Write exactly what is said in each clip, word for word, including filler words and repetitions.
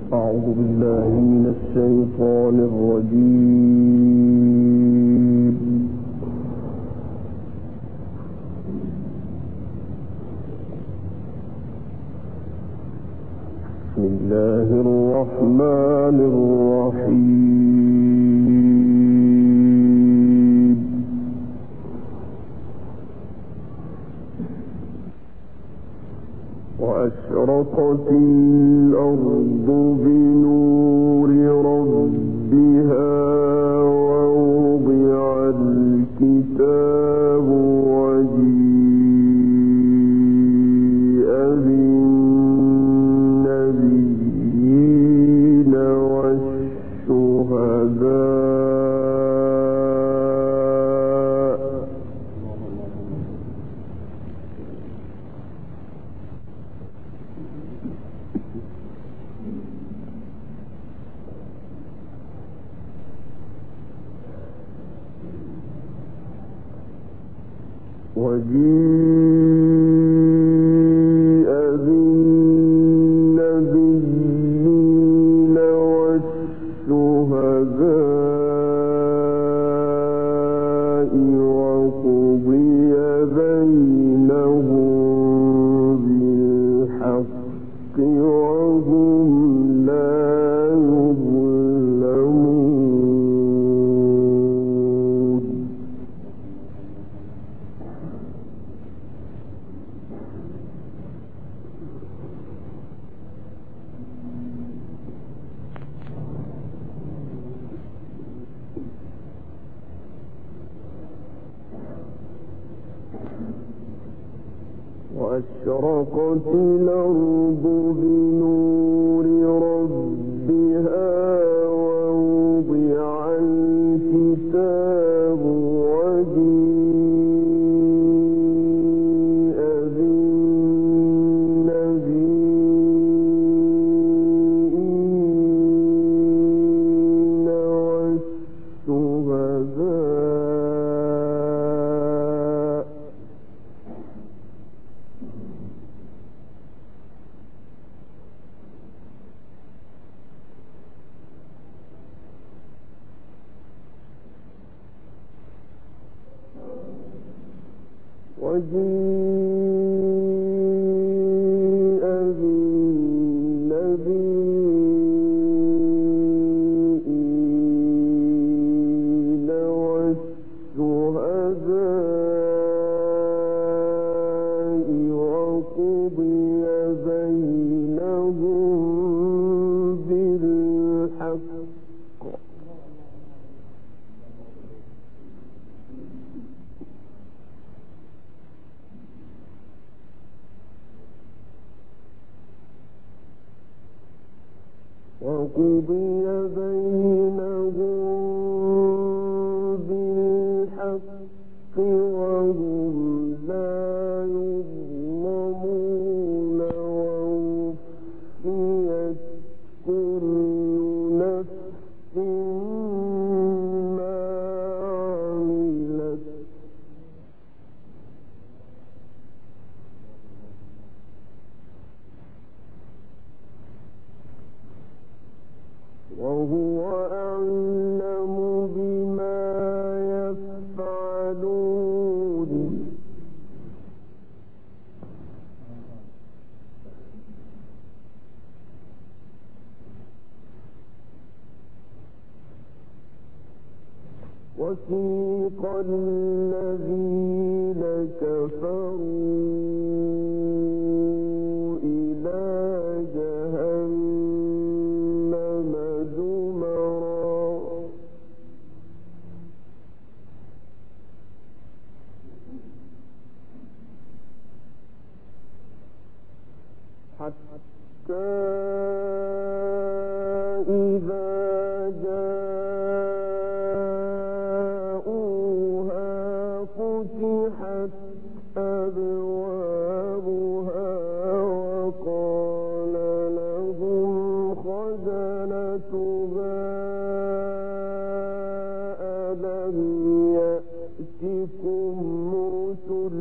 أعوذ بالله من الشيطان الرجيم. بسم الله الرحمن الرحيم. وأشرقت الأرض بنور ربها ووضع الكتاب وجيء بالنبيين والشهداء وجيء بالنبيين والشهداء وقضي بينهم بالحق وهم لا يظلمون. وأشرقت الأرض بنور ربها ووضع الكتاب وجيء بالنبيين والشهداء وجيء بالنبيين والشهداء وقضي بينهم بالحق وقضي بينهم بالحق وهم لا يظلمون. ووفيت كل نفس ما عملت وهو أعلم بما يفعلون. وسيق الذين كفروا إلى جهنم زمرا حتى إذا جاءوها فتحت أبوابها وقال لهم خزنتها ألم يأتكم رسل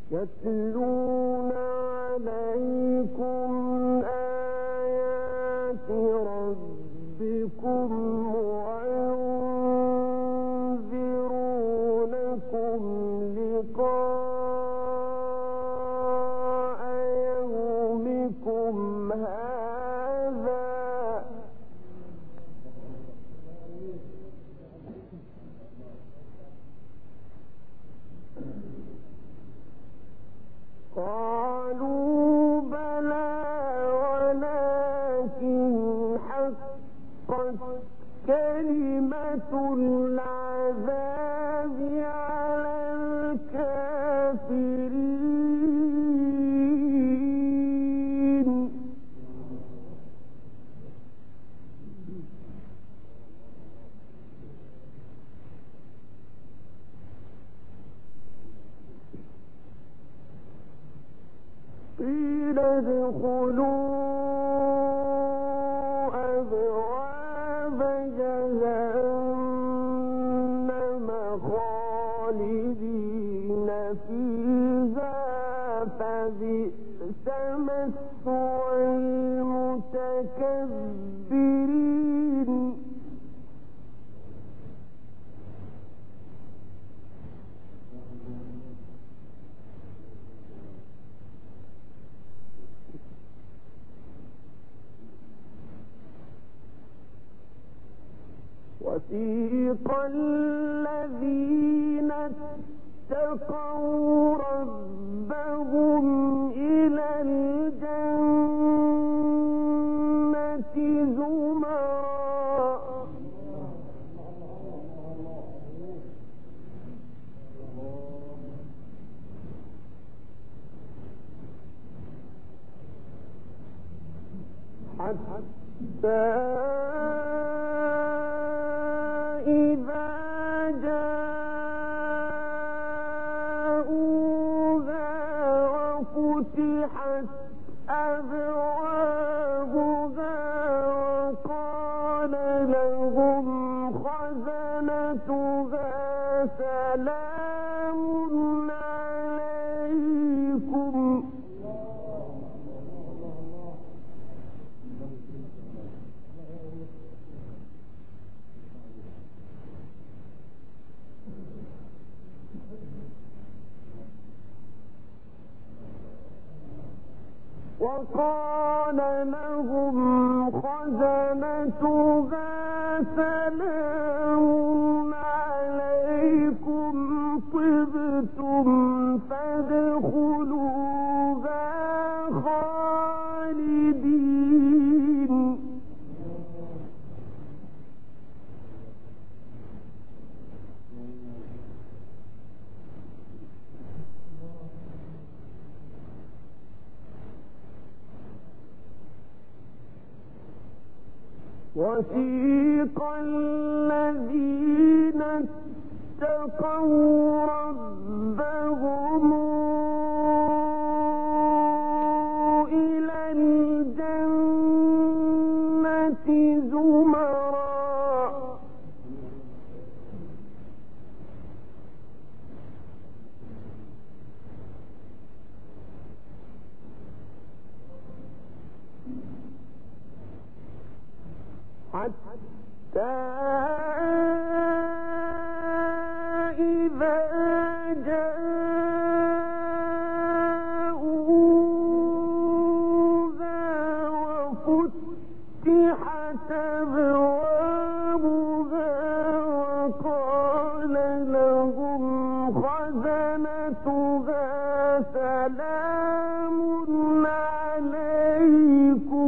يتلون عليكم آيات ربكم وينذرونكم لقاء يومكم هذا قالوا بلى ولكن حقت كلمة العذاب على الكافرين قيل ادخلوا أبواب جهنم خالدين فيها فبئس مثوى المتكبرين وسيق الذين اتقوا ربهم إلى الجنة زمرا حتى إذا جاءوها وفتحت أبوابها وقال لهم خزنتها سلام عليكم وقال لهم خزنتها سلام عليكم طبتم فادخلوها خالدين وسيق الذين اتقوا ربهم إلى الجنة زمرا حتى إذا جاءوها وفتحت أبوابها وقال لهم خزنتها سلام عليكم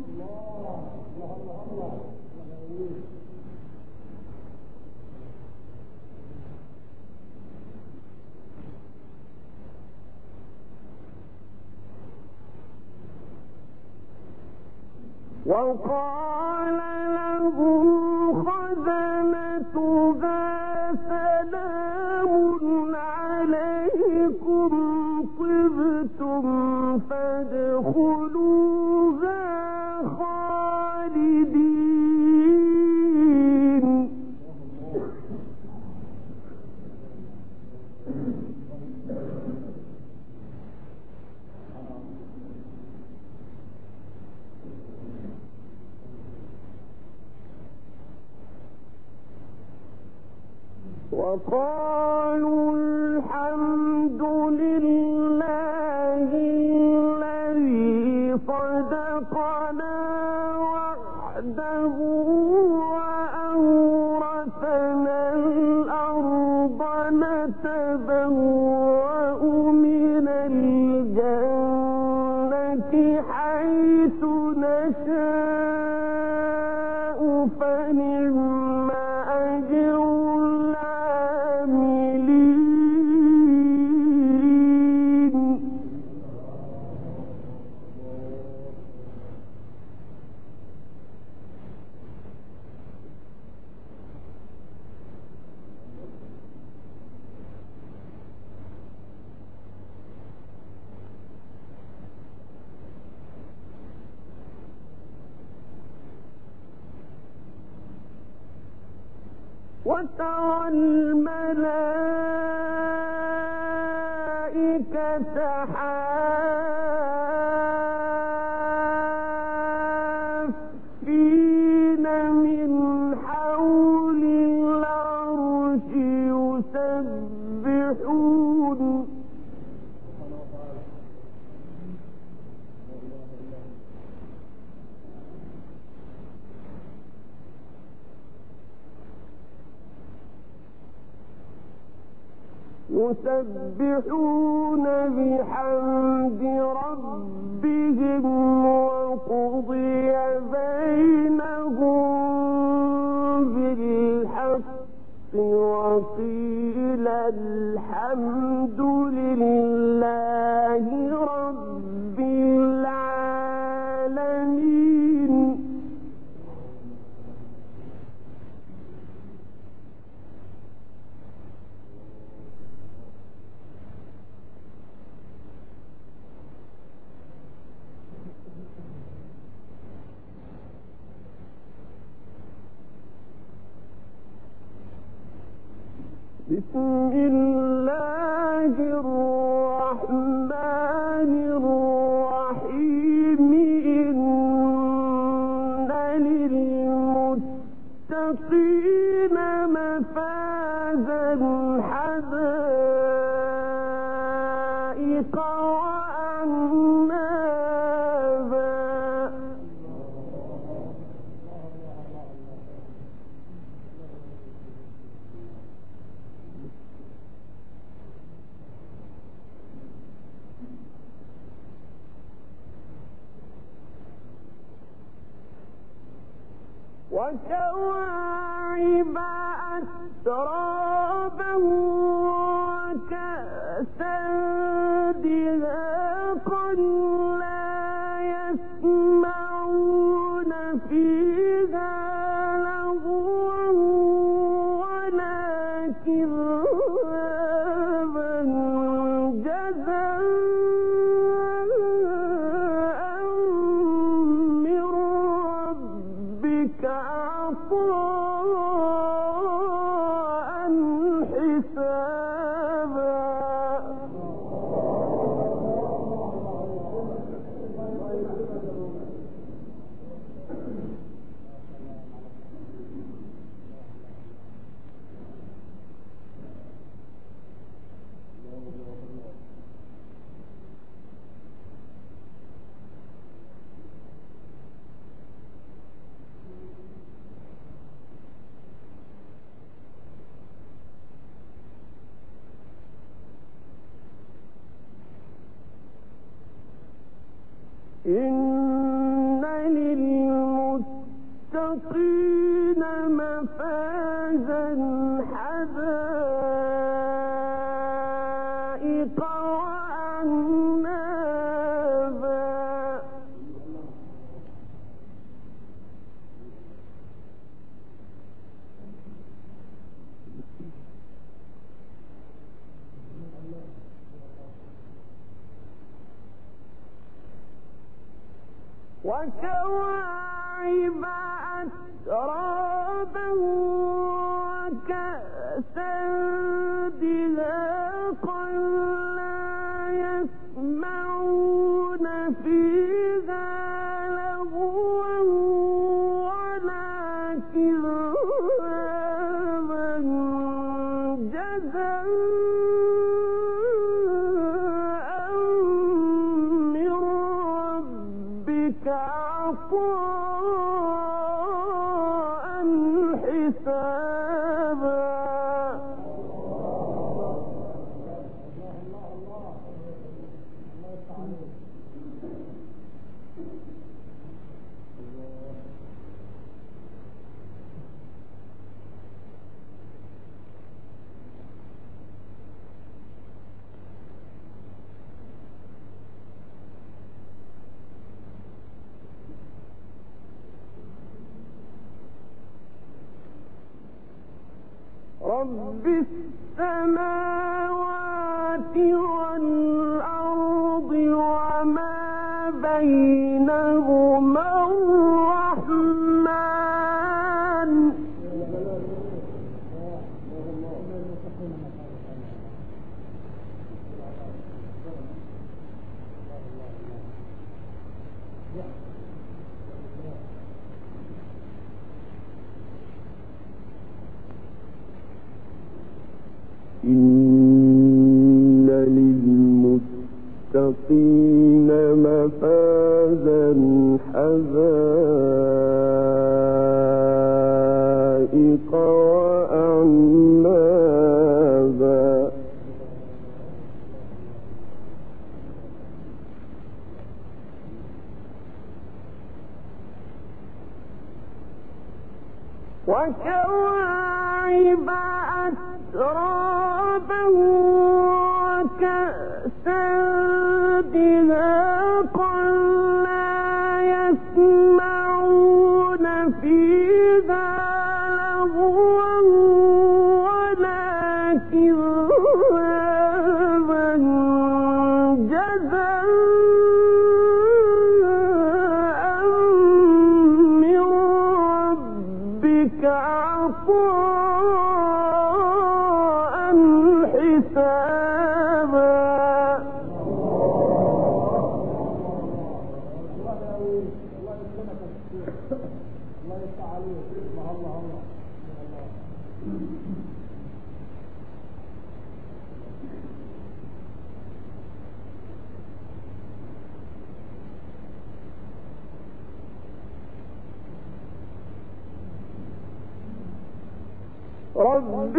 وقال لهم خزنتها سلام عليكم طبتم فادخلوها خالدين وقالوا الحمد لله الذي صدقنا وعده وأورثنا الأرض نتبوأ من الجنة حيث نشاء فنعم أجر العاملين. وترى الملائكة حافين من حول العرش يسبحون يسبحون بحمد ربهم وقضي بينهم بالحق وقيل الحمد لله رب العالمين. بسم الله الرحمن الرحيم. إن للمتقين مفازا حدائق وأعنابا. وكواعب أترابا وكأسا دهاقا لا يسمعون فيها لغوا ولا كذابا جزاء من ربك عطاء حسابا. إن للمتقين مفازا حدائق وأعنابا. وكواعب أترابا وكأسا دهاقا لا يسمعون فيها لغوا ولا كذابا رب السماوات والأرض وما بينهما الرحمن إن للمتقين مفازا حدائق وأعنابا وكواعب أترابا وكأسا دهاقا لا يسمعون فيها لغوا ولا كذابا جزاء من ربك عطاء حسابا. رب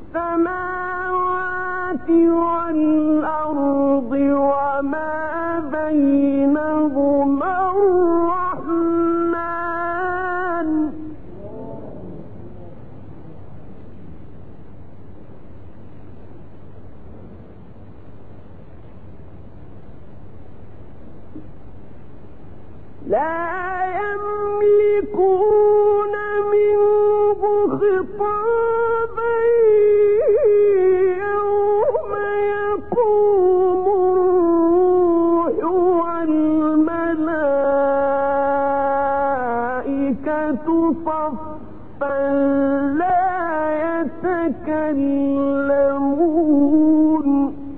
السماوات والأرض وما بينهما الرحمن لا يملكون منه خطابا يوم يقوم الروح والملائكة صفا لا يتكلمون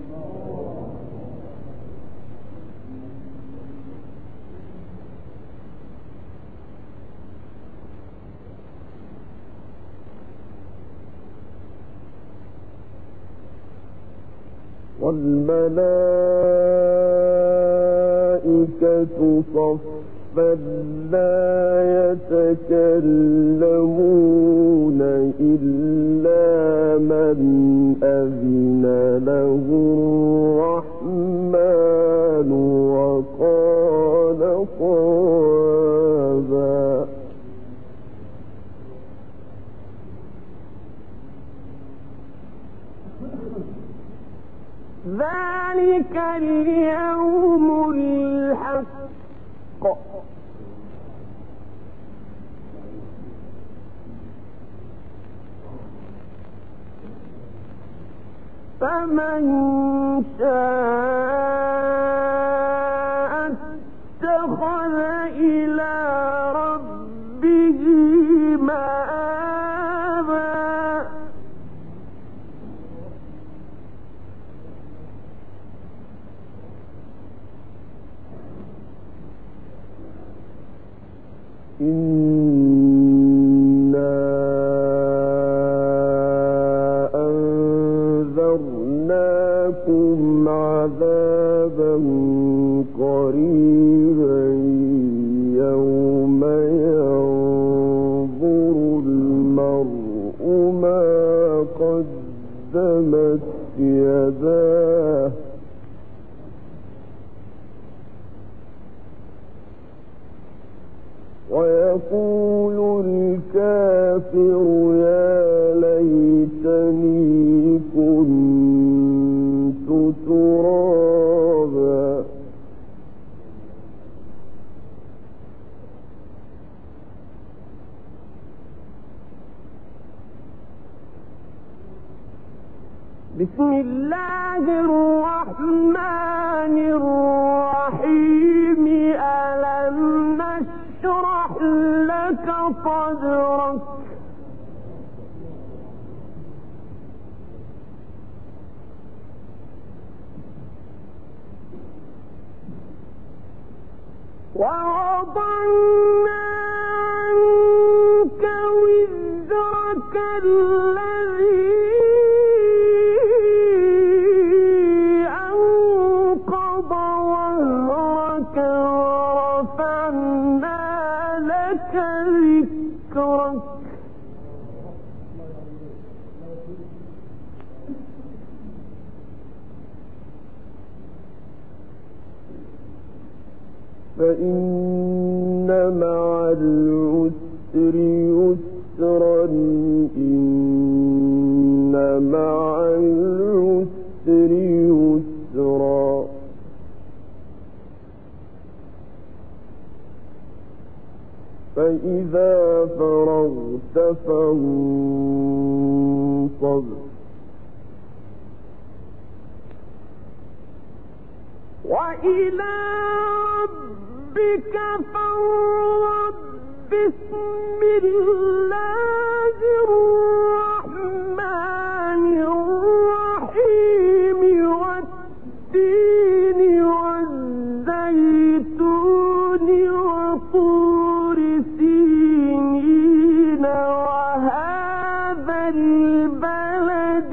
والملائكة صفا لا يتكلمون إلا من أذن له الرحمن وقال صوابا. ذلك اليوم الحق فمن شاء اتخذ إلى ربه مآبا. إنا أنذرناكم عذابا قريبا يوم ويقول الكافر يا ليتني كنت ترابا. بسم الله الرحمن الرحيم. ألم نشرح لك صدرك ووضعنا عنك وزرك الذي أنقض ظهرك ورفعنا لك ذكرك. فإن مع العسر يسرا إن مع العسر يسرا. فإذا فرغت فانصب وإلى ربك فارغب. بسم الله الرحمن الرحيم. والتين والزيتون وطور سينين وهذا البلد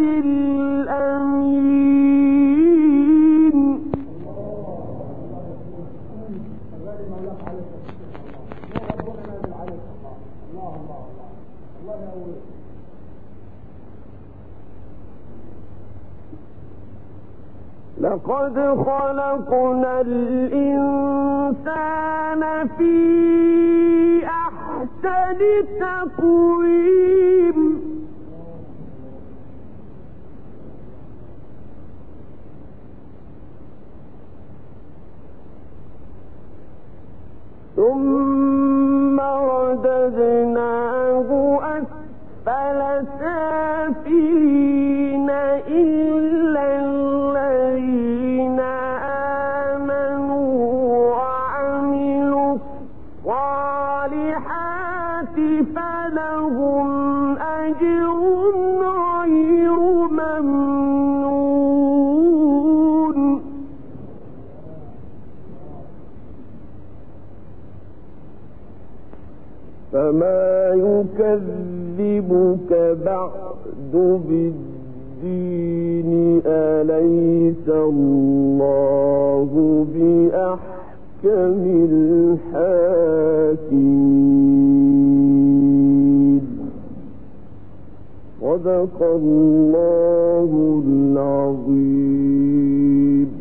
الأمين. لقد خلقنا الإنسان في أحسن تقويم. ثم رددناه أسفل سافلين إلا الذين آمنوا وعملوا الصالحات فلهم أجر غير ممنون. فما يكذبك بعد بالدين أليس الله بأحكم الحاكمين. صدق الله العظيم.